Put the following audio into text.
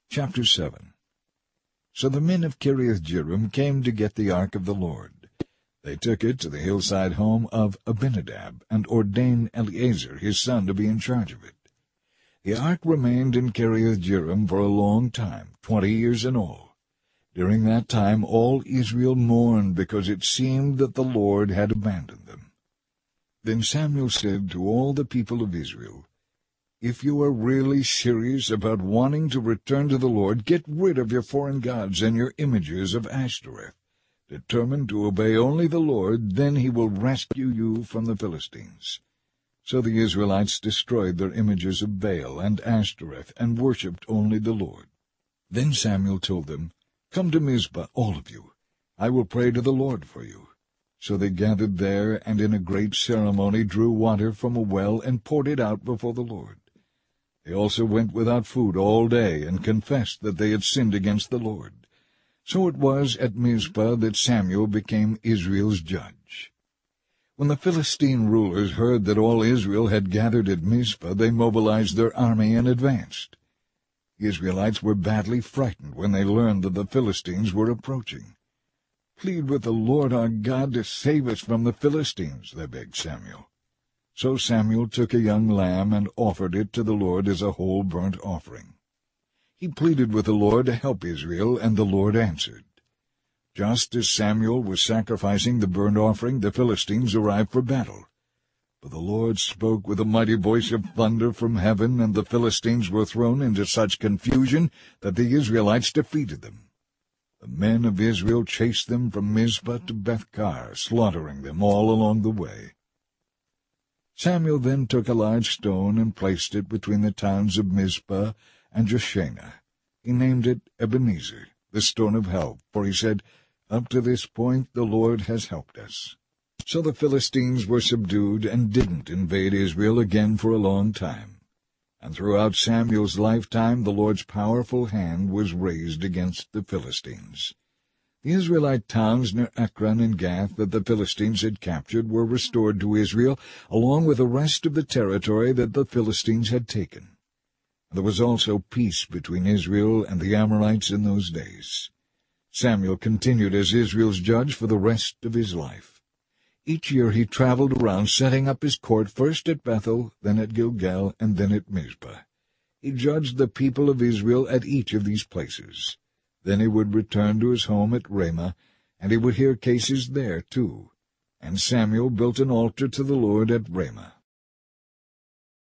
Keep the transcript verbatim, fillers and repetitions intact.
Chapter seven. So the men of Kiriath-Jearim came to get the ark of the Lord. They took it to the hillside home of Abinadab, and ordained Eleazar his son to be in charge of it. The ark remained in Kiriath-Jearim for a long time, twenty years in all. During that time all Israel mourned, because it seemed that the Lord had abandoned them. Then Samuel said to all the people of Israel, "If you are really serious about wanting to return to the Lord, get rid of your foreign gods and your images of Ashtoreth. Determine to obey only the Lord, then he will rescue you from the Philistines." So the Israelites destroyed their images of Baal and Ashtoreth, and worshipped only the Lord. Then Samuel told them, "Come to Mizpah, all of you. I will pray to the Lord for you." So they gathered there, and in a great ceremony drew water from a well, and poured it out before the Lord. They also went without food all day, and confessed that they had sinned against the Lord. So it was at Mizpah that Samuel became Israel's judge. When the Philistine rulers heard that all Israel had gathered at Mizpah, they mobilized their army and advanced. The Israelites were badly frightened when they learned that the Philistines were approaching. "Plead with the Lord our God to save us from the Philistines," they begged Samuel. So Samuel took a young lamb and offered it to the Lord as a whole burnt offering. He pleaded with the Lord to help Israel, and the Lord answered. Just as Samuel was sacrificing the burnt offering, the Philistines arrived for battle. But the Lord spoke with a mighty voice of thunder from heaven, and the Philistines were thrown into such confusion that the Israelites defeated them. The men of Israel chased them from Mizpah to Bethkar, slaughtering them all along the way. Samuel then took a large stone and placed it between the towns of Mizpah and Jeshanah. He named it Ebenezer, the stone of help, for he said, "Up to this point the Lord has helped us." So the Philistines were subdued and didn't invade Israel again for a long time. And throughout Samuel's lifetime the Lord's powerful hand was raised against the Philistines. The Israelite towns near Ekron and Gath that the Philistines had captured were restored to Israel, along with the rest of the territory that the Philistines had taken. There was also peace between Israel and the Amorites in those days. Samuel continued as Israel's judge for the rest of his life. Each year he traveled around, setting up his court first at Bethel, then at Gilgal, and then at Mizpah. He judged the people of Israel at each of these places. Then he would return to his home at Ramah, and he would hear cases there too. And Samuel built an altar to the Lord at Ramah.